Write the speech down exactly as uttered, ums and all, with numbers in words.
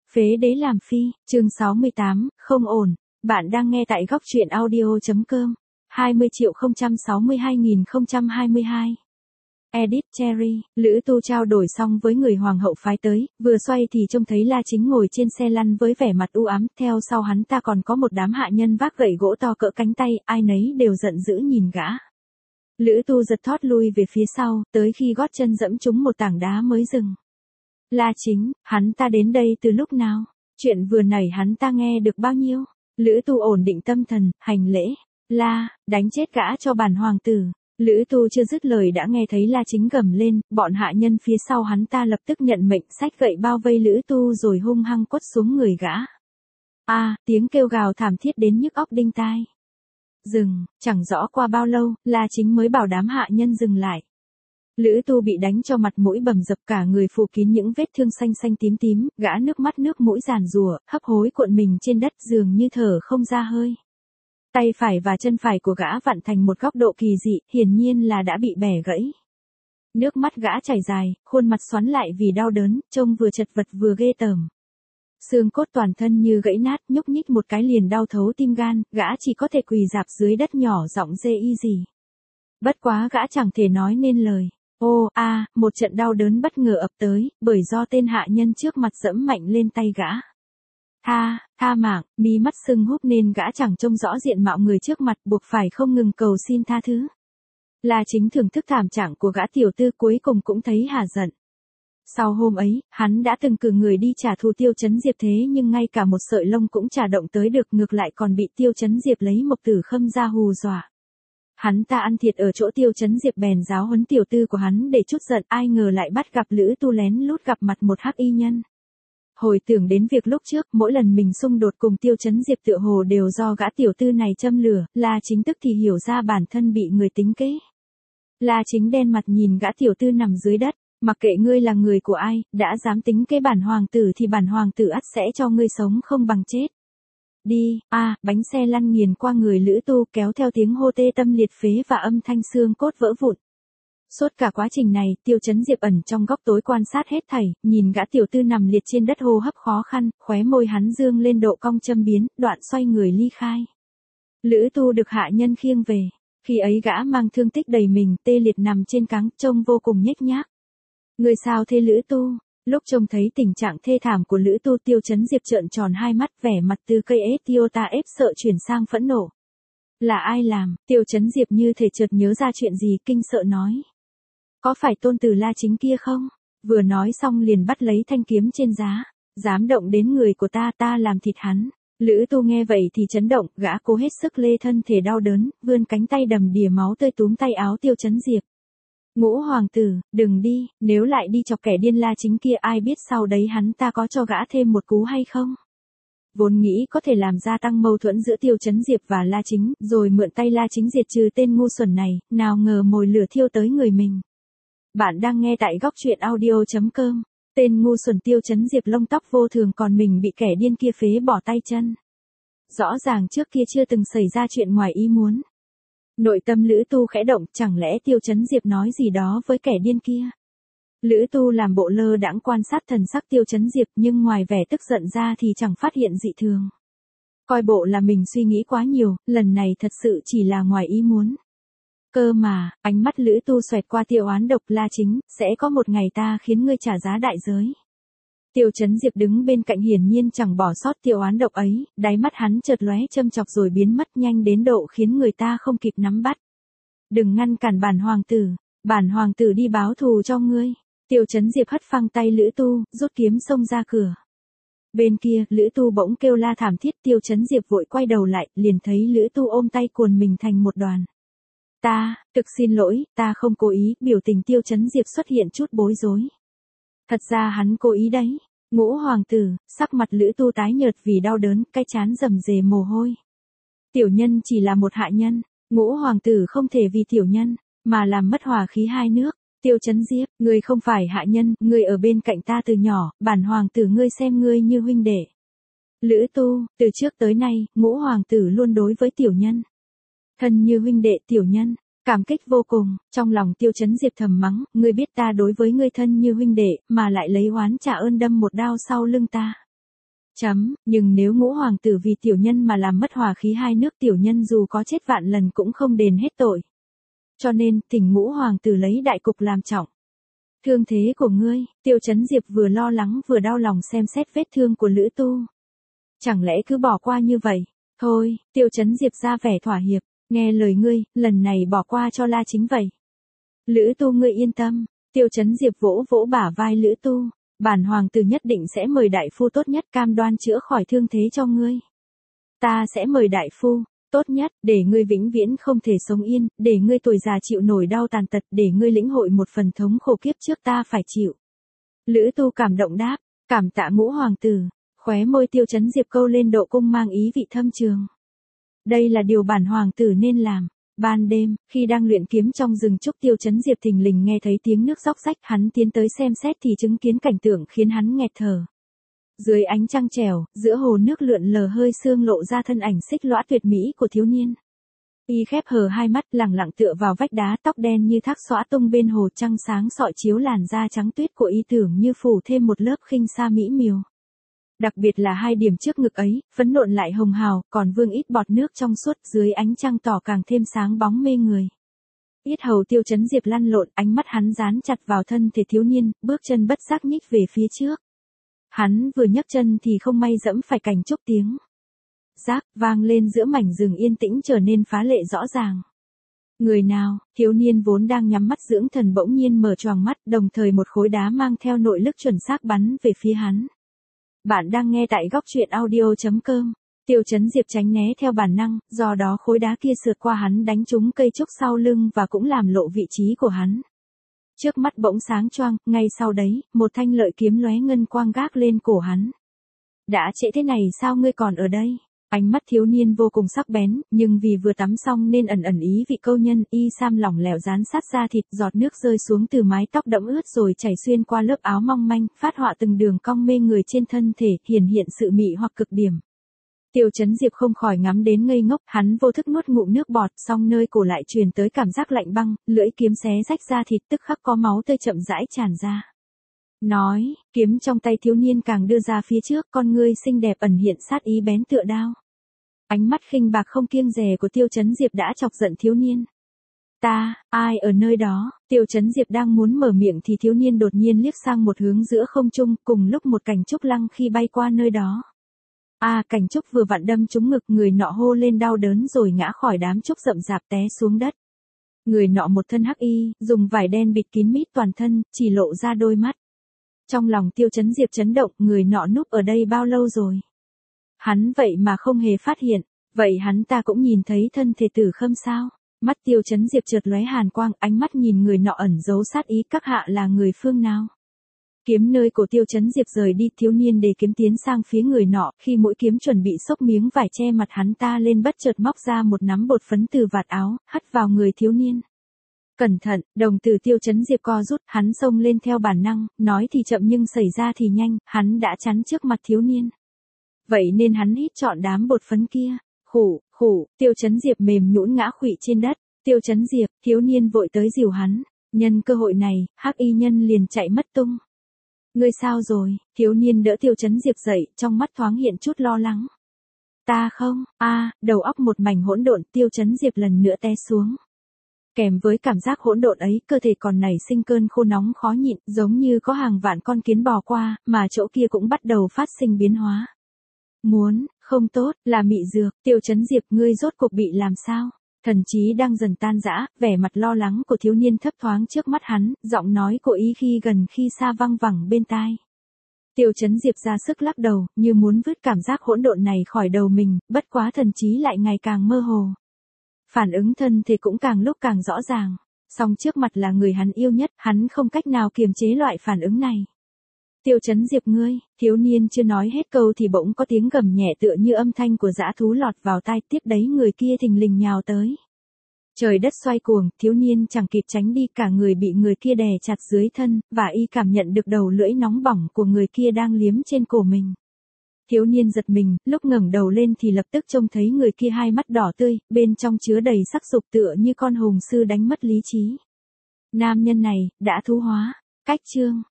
Phế đế làm phi, chương sáu mươi tám, không ổn. Bạn đang nghe tại góc truyện audio.com. hai mươi triệu không trăm sáu mươi hai nghìn không trăm hai mươi hai. Edit Cherry, Lữ Tu trao đổi xong với người hoàng hậu phái tới, vừa xoay thì trông thấy La Chính ngồi trên xe lăn với vẻ mặt u ám, theo sau hắn ta còn có một đám hạ nhân vác gậy gỗ to cỡ cánh tay, ai nấy đều giận dữ nhìn gã. Lữ Tu giật thót lui về phía sau, tới khi gót chân dẫm trúng một tảng đá mới dừng. La Chính, hắn ta đến đây từ lúc nào? Chuyện vừa nãy hắn ta nghe được bao nhiêu? Lữ Tu ổn định tâm thần, hành lễ. La, đánh chết gã cho bản hoàng tử. Lữ Tu chưa dứt lời đã nghe thấy La Chính gầm lên, bọn hạ nhân phía sau hắn ta lập tức nhận mệnh xách gậy bao vây Lữ Tu rồi hung hăng quất xuống người gã. A, à, tiếng kêu gào thảm thiết đến nhức óc đinh tai. Dừng, chẳng rõ qua bao lâu, La Chính mới bảo đám hạ nhân dừng lại. Lữ Tu bị đánh cho mặt mũi bầm dập, cả người phủ kín những vết thương xanh xanh tím tím, gã nước mắt nước mũi giàn giụa, hấp hối cuộn mình trên đất dường như thở không ra hơi. Tay phải và chân phải của gã vặn thành một góc độ kỳ dị, hiển nhiên là đã bị bẻ gãy. Nước mắt gã chảy dài, khuôn mặt xoắn lại vì đau đớn, trông vừa chật vật vừa ghê tởm. Xương cốt toàn thân như gãy nát, nhúc nhích một cái liền đau thấu tim gan, gã chỉ có thể quỳ rạp dưới đất nhỏ giọng rê y gì. Bất quá gã chẳng thể nói nên lời. Ô, a, à, một trận đau đớn bất ngờ ập tới, bởi do tên hạ nhân trước mặt dẫm mạnh lên tay gã. Tha, tha mạng, mí mắt sưng húp nên gã chẳng trông rõ diện mạo người trước mặt, buộc phải không ngừng cầu xin tha thứ. La Chính thưởng thức thảm trạng của gã tiểu tư cuối cùng cũng thấy hả giận. Sau hôm ấy, hắn đã từng cử người đi trả thù Tiêu Chấn Diệp thế nhưng ngay cả một sợi lông cũng chả động tới được, ngược lại còn bị Tiêu Chấn Diệp lấy Mộc Tử Khâm ra hù dọa. Hắn ta ăn thiệt ở chỗ Tiêu Chấn Diệp bèn giáo huấn tiểu tư của hắn để chút giận, ai ngờ lại bắt gặp Lữ Tu lén lút gặp mặt một hắc y nhân. Hồi tưởng đến việc lúc trước, mỗi lần mình xung đột cùng Tiêu Chấn Diệp tựa hồ đều do gã tiểu tư này châm lửa, La Chính tức thì hiểu ra bản thân bị người tính kế. La Chính đen mặt nhìn gã tiểu tư nằm dưới đất, mặc kệ ngươi là người của ai, đã dám tính kế bản hoàng tử thì bản hoàng tử ắt sẽ cho ngươi sống không bằng chết. Đi, a, à, bánh xe lăn nghiền qua người Lữ Tu kéo theo tiếng hô tê tâm liệt phế và âm thanh xương cốt vỡ vụn. Suốt cả quá trình này, Tiêu Chấn Diệp ẩn trong góc tối quan sát hết thảy, nhìn gã tiểu tư nằm liệt trên đất hô hấp khó khăn, khóe môi hắn dương lên độ cong châm biếm, đoạn xoay người ly khai. Lữ Tu được hạ nhân khiêng về, khi ấy gã mang thương tích đầy mình, tê liệt nằm trên cáng, trông vô cùng nhếch nhác. Người sao thế Lữ Tu? Lúc trông thấy tình trạng thê thảm của Lữ Tu, Tiêu Chấn Diệp trợn tròn hai mắt, vẻ mặt từ cây ép Tiota ép sợ chuyển sang phẫn nộ. Là ai làm? Tiêu Chấn Diệp như thể chợt nhớ ra chuyện gì, kinh sợ nói. Có phải tôn tử La Chính kia không? Vừa nói xong liền bắt lấy thanh kiếm trên giá. Dám động đến người của ta, ta làm thịt hắn. Lữ Tu nghe vậy thì chấn động, gã cố hết sức lê thân thể đau đớn, vươn cánh tay đầm đìa máu tươi túm tay áo Tiêu Chấn Diệp. Ngũ hoàng tử, đừng đi, nếu lại đi chọc kẻ điên La Chính kia ai biết sau đấy hắn ta có cho gã thêm một cú hay không? Vốn nghĩ có thể làm gia tăng mâu thuẫn giữa Tiêu Chấn Diệp và La Chính, rồi mượn tay La Chính diệt trừ tên ngu xuẩn này, nào ngờ mồi lửa thiêu tới người mình. Bạn đang nghe tại góc truyện audio.com. Tên ngu xuẩn Tiêu Chấn Diệp lông tóc vô thường còn mình bị kẻ điên kia phế bỏ tay chân. Rõ ràng trước kia chưa từng xảy ra chuyện ngoài ý muốn. Nội tâm Lữ Tu khẽ động, chẳng lẽ Tiêu Chấn Diệp nói gì đó với kẻ điên kia. Lữ Tu làm bộ lơ đãng quan sát thần sắc Tiêu Chấn Diệp nhưng ngoài vẻ tức giận ra thì chẳng phát hiện dị thường. Coi bộ là mình suy nghĩ quá nhiều, lần này thật sự chỉ là ngoài ý muốn. Cơ mà, ánh mắt Lữ Tu xoẹt qua Tiêu oán độc, La Chính, sẽ có một ngày ta khiến ngươi trả giá đại giới. Tiêu Chấn Diệp đứng bên cạnh hiển nhiên chẳng bỏ sót Tiêu oán độc ấy, đáy mắt hắn chợt lóe châm chọc rồi biến mất nhanh đến độ khiến người ta không kịp nắm bắt. Đừng ngăn cản bản hoàng tử, bản hoàng tử đi báo thù cho ngươi. Tiêu Chấn Diệp hất phăng tay Lữ Tu, rút kiếm xông ra cửa. Bên kia, Lữ Tu bỗng kêu la thảm thiết, Tiêu Chấn Diệp vội quay đầu lại, liền thấy Lữ Tu ôm tay cuồn mình thành một đoàn. Ta, thực xin lỗi, ta không cố ý, biểu tình Tiêu Chấn Diệp xuất hiện chút bối rối. Thật ra hắn cố ý đấy. Ngũ hoàng tử, sắc mặt Lữ Tu tái nhợt vì đau đớn, cái trán rầm rề mồ hôi. Tiểu nhân chỉ là một hạ nhân, ngũ hoàng tử không thể vì tiểu nhân, mà làm mất hòa khí hai nước. Tiêu Chấn Diệp, ngươi không phải hạ nhân, ngươi ở bên cạnh ta từ nhỏ, bản hoàng tử ngươi xem ngươi như huynh đệ. Lữ Tu, từ trước tới nay, ngũ hoàng tử luôn đối với tiểu nhân thân như huynh đệ, tiểu nhân cảm kích vô cùng. Trong lòng Tiêu Chấn Diệp thầm mắng, ngươi biết ta đối với ngươi thân như huynh đệ, mà lại lấy oán trả ơn đâm một đao sau lưng ta. Chấm, nhưng nếu ngũ hoàng tử vì tiểu nhân mà làm mất hòa khí hai nước, tiểu nhân dù có chết vạn lần cũng không đền hết tội. Cho nên, thỉnh ngũ hoàng tử lấy đại cục làm trọng. Thương thế của ngươi, Tiêu Chấn Diệp vừa lo lắng vừa đau lòng xem xét vết thương của Lữ Tu. Chẳng lẽ cứ bỏ qua như vậy? Thôi, Tiêu Chấn Diệp ra vẻ thỏa hiệp, nghe lời ngươi, lần này bỏ qua cho La Chính vậy. Lữ Tu ngươi yên tâm, Tiêu Chấn Diệp vỗ vỗ bả vai Lữ Tu, bản hoàng tử nhất định sẽ mời đại phu tốt nhất cam đoan chữa khỏi thương thế cho ngươi. Ta sẽ mời đại phu, tốt nhất, để ngươi vĩnh viễn không thể sống yên, để ngươi tuổi già chịu nổi đau tàn tật, để ngươi lĩnh hội một phần thống khổ kiếp trước ta phải chịu. Lữ Tu cảm động đáp, cảm tạ ngũ hoàng tử, khóe môi Tiêu Chấn Diệp câu lên độ cung mang ý vị thâm trường. Đây là điều bản hoàng tử nên làm. Ban đêm, khi đang luyện kiếm trong rừng trúc, Tiêu Chấn Diệp thình lình nghe thấy tiếng nước róc rách, hắn tiến tới xem xét thì chứng kiến cảnh tượng khiến hắn nghẹt thở. Dưới ánh trăng trẻo, giữa hồ nước lượn lờ hơi sương lộ ra thân ảnh xích lõa tuyệt mỹ của thiếu niên. Y khép hờ hai mắt, lẳng lặng tựa vào vách đá, tóc đen như thác xõa tung bên hồ, trăng sáng sọi chiếu làn da trắng tuyết của y tưởng như phủ thêm một lớp khinh sa mỹ miều. Đặc biệt là hai điểm trước ngực ấy, phấn nộn lại hồng hào, còn vương ít bọt nước trong suốt, dưới ánh trăng tỏ càng thêm sáng bóng mê người. Yết hầu Tiêu Chấn Diệp lăn lộn, ánh mắt hắn dán chặt vào thân thể thiếu niên, bước chân bất giác nhích về phía trước. Hắn vừa nhấc chân thì không may dẫm phải cành trúc, tiếng rác vang lên giữa mảnh rừng yên tĩnh trở nên phá lệ rõ ràng. Người nào? Thiếu niên vốn đang nhắm mắt dưỡng thần bỗng nhiên mở choàng mắt, đồng thời một khối đá mang theo nội lực chuẩn xác bắn về phía hắn. Bạn đang nghe tại góc truyện audio chấm com. Tiêu Chấn Diệp tránh né theo bản năng, do đó khối đá kia sượt qua hắn đánh trúng cây trúc sau lưng và cũng làm lộ vị trí của hắn. Trước mắt bỗng sáng choang, ngay sau đấy, một thanh lợi kiếm lóe ngân quang gác lên cổ hắn. Đã trễ thế này sao ngươi còn ở đây? Ánh mắt thiếu niên vô cùng sắc bén, nhưng vì vừa tắm xong nên ẩn ẩn ý vị câu nhân, y sam lỏng lẻo dán sát da thịt, giọt nước rơi xuống từ mái tóc đẫm ướt rồi chảy xuyên qua lớp áo mong manh, phát họa từng đường cong mê người trên thân thể, hiển hiện sự mị hoặc cực điểm. Tiêu Chấn Diệp không khỏi ngắm đến ngây ngốc, hắn vô thức nuốt ngụm nước bọt, song nơi cổ lại truyền tới cảm giác lạnh băng, lưỡi kiếm xé rách da thịt, tức khắc có máu tươi chậm rãi tràn ra. Nói, kiếm trong tay thiếu niên càng đưa ra phía trước, con ngươi xinh đẹp ẩn hiện sát ý bén tựa đao. Ánh mắt khinh bạc không kiêng dè của Tiêu Chấn Diệp đã chọc giận thiếu niên. Ta, ai ở nơi đó? Tiêu Chấn Diệp đang muốn mở miệng thì thiếu niên đột nhiên liếc sang một hướng giữa không trung, cùng lúc một cành trúc lăng khi bay qua nơi đó. A, à, cành trúc vừa vặn đâm trúng ngực, người nọ hô lên đau đớn rồi ngã khỏi đám trúc rậm rạp té xuống đất. Người nọ một thân hắc y, dùng vải đen bịt kín mít toàn thân, chỉ lộ ra đôi mắt. Trong lòng Tiêu Chấn Diệp chấn động, người nọ núp ở đây bao lâu rồi? Hắn vậy mà không hề phát hiện, vậy hắn ta cũng nhìn thấy thân thể Tử Khâm sao? Mắt Tiêu Chấn Diệp chợt lóe hàn quang, ánh mắt nhìn người nọ ẩn giấu sát ý, các hạ là người phương nào? Kiếm nơi cổ Tiêu Chấn Diệp rời đi, thiếu niên để kiếm tiến sang phía người nọ, khi mũi kiếm chuẩn bị xốc miếng vải che mặt hắn ta lên, bất chợt móc ra một nắm bột phấn từ vạt áo, hắt vào người thiếu niên. Cẩn thận, đồng tử Tiêu Chấn Diệp co rút, hắn xông lên theo bản năng, nói thì chậm nhưng xảy ra thì nhanh, hắn đã chắn trước mặt thiếu niên. Vậy nên hắn hít trọn đám bột phấn kia. Khủ, khủ, Tiêu Chấn Diệp mềm nhũn ngã khuỵu trên đất. Tiêu Chấn Diệp, thiếu niên vội tới dìu hắn. Nhân cơ hội này, hắc y nhân liền chạy mất tung. Ngươi sao rồi? Thiếu niên đỡ Tiêu Chấn Diệp dậy, trong mắt thoáng hiện chút lo lắng. Ta không, a, à, đầu óc một mảnh hỗn độn, Tiêu Chấn Diệp lần nữa té xuống. Kèm với cảm giác hỗn độn ấy, cơ thể còn nảy sinh cơn khô nóng khó nhịn, giống như có hàng vạn con kiến bò qua, mà chỗ kia cũng bắt đầu phát sinh biến hóa. Muốn, không tốt, là mị dược. Tiêu Chấn Diệp, ngươi rốt cuộc bị làm sao? Thần trí đang dần tan rã, vẻ mặt lo lắng của thiếu niên thấp thoáng trước mắt hắn, giọng nói của y khi gần khi xa văng vẳng bên tai. Tiêu Chấn Diệp ra sức lắc đầu, như muốn vứt cảm giác hỗn độn này khỏi đầu mình, bất quá thần trí lại ngày càng mơ hồ. Phản ứng thân thể cũng càng lúc càng rõ ràng, song trước mặt là người hắn yêu nhất, hắn không cách nào kiềm chế loại phản ứng này. Tiêu Chấn Diệp ngươi, thiếu niên chưa nói hết câu thì bỗng có tiếng gầm nhẹ tựa như âm thanh của dã thú lọt vào tai, tiếp đấy người kia thình lình nhào tới. Trời đất xoay cuồng, thiếu niên chẳng kịp tránh đi, cả người bị người kia đè chặt dưới thân, và y cảm nhận được đầu lưỡi nóng bỏng của người kia đang liếm trên cổ mình. Thiếu niên giật mình, lúc ngẩng đầu lên thì lập tức trông thấy người kia hai mắt đỏ tươi, bên trong chứa đầy sắc dục tựa như con hùng sư đánh mất lý trí. Nam nhân này, đã thú hóa. Cách chương